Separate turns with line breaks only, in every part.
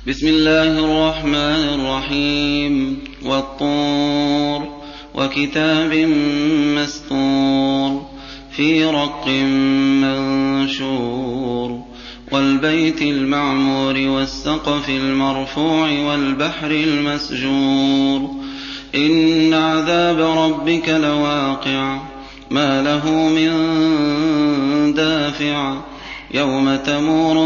بسم الله الرحمن الرحيم والطور وكتاب مسطور في رق منشور والبيت المعمور والسقف المرفوع والبحر المسجور إن عذاب ربك لواقع ما له من دافع يوم تمور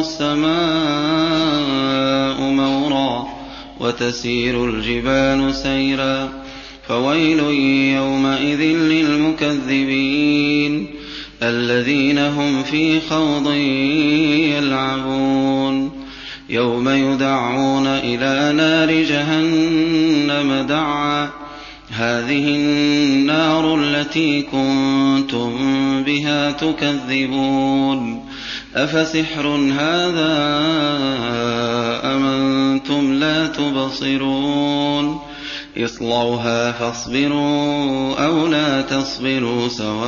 السماء مورا وتسير الجبال سيرا فويل يومئذ للمكذبين الذين هم في خوض يلعبون يوم يدعون إلى نار جهنم دعا هذه النار التي كنتم بها تكذبون أفسحر هذا أم أنتم لا تبصرون اصلوها فاصبروا أو لا تصبروا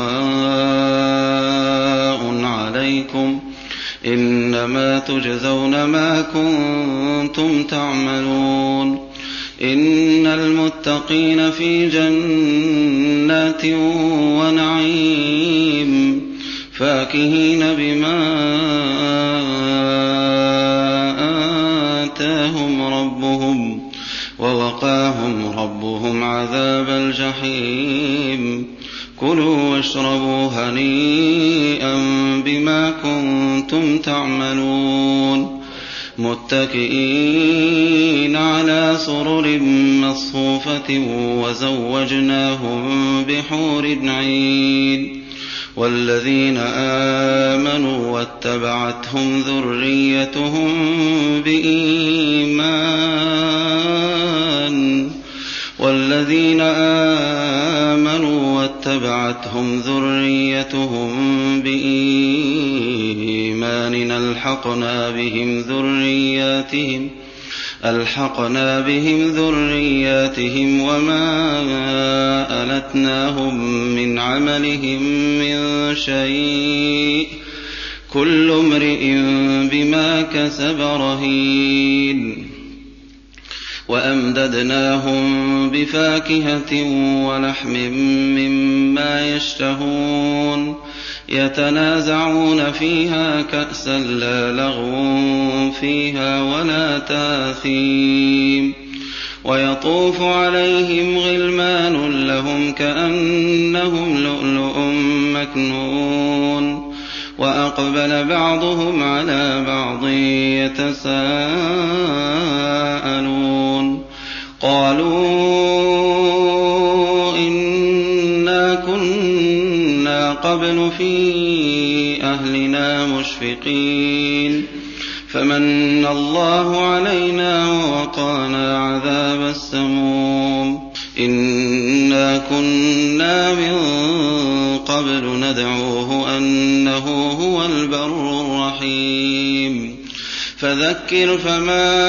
سواء عليكم إنما تجزون ما كنتم تعملون إن المتقين في جنات ونعيم فاكهين بما آتاهم ربهم ووقاهم ربهم عذاب الجحيم كلوا واشربوا هنيئا بما كنتم تعملون متكئين على سرر مصفوفة وزوجناهم بحور عين والذين آمنوا واتبعتهم ذريتهم بإيمان ألحقنا بهم ذرياتهم وما ألتناهم من عملهم من شيء كل امرئ بما كسب رهين وأمددناهم بفاكهة ولحم مما يشتهون يتنازعون فيها كأسا لا لغو فيها ولا تاثيم ويطوف عليهم غلمان لهم كأنهم لؤلؤ مكنون وأقبل بعضهم على بعض يتساءلون قالوا إنا كنا قبل في أهلنا مشفقين فمن الله علينا ووقانا عذاب السموم إنا كنا من قبل ندعوه أنه هو البر الرحيم فذكر فما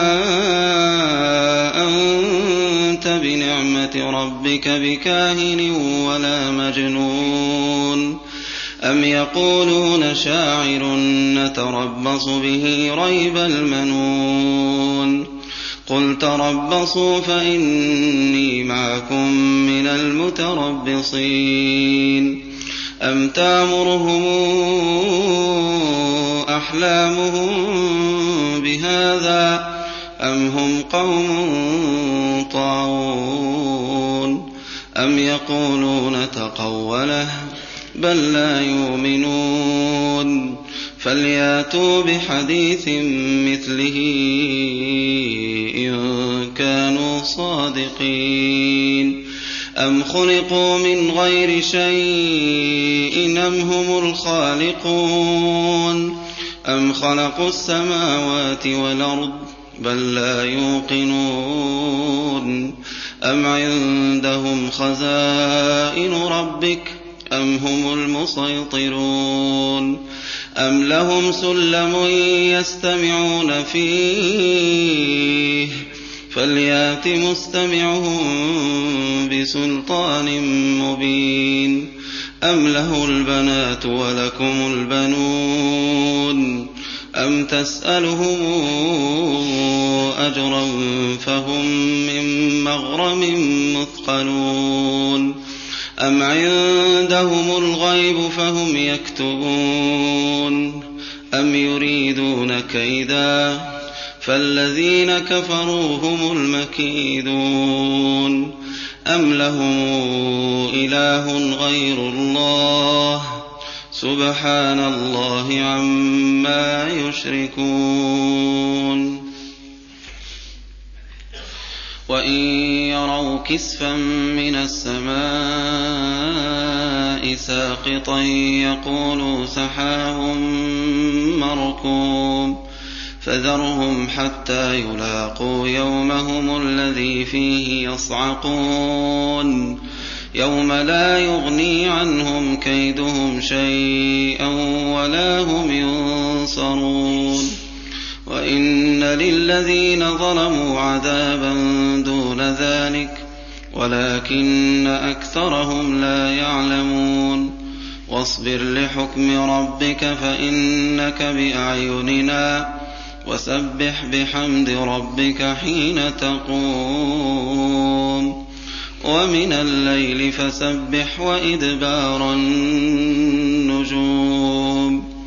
أنت بنعمة ربك بكاهن ولا مجنون أم يقولون شاعر نتربص به ريب المنون قل تربصوا فإني معكم من المتربصين أم تامرهم أحلامهم بهذا أم هم قوم طاغون أم يقولون تقوله بل لا يؤمنون فلياتوا بحديث مثله إن كانوا صادقين أم خلقوا من غير شيء أم هم الخالقون أم خلقوا السماوات والأرض بل لا يوقنون أم عندهم خزائن ربك أم هم المسيطرون أم لهم سلم يستمعون فيه فليات مستمعهم بسلطان مبين أم له البنات ولكم البنون أم تسألهم أجرا فهم من مغرم مثقلون أم عندهم الغيب فهم يكتبون أم يريدون كيدا فالذين كفروا هم المكيدون أم لهم إله غير الله سبحان الله عما يشركون وإن يروا كسفا من السماء ساقطا يقولوا سحاب مركوم فذرهم حتى يلاقوا يومهم الذي فيه يصعقون يوم لا يغني عنهم كيدهم شيئا ولا هم ينصرون وإن للذين ظلموا عذابا دون ذلك ولكن أكثرهم لا يعلمون واصبر لحكم ربك فإنك بأعيننا وسبح بحمد ربك حين تقوم ومن الليل فسبح وإدبار النجوم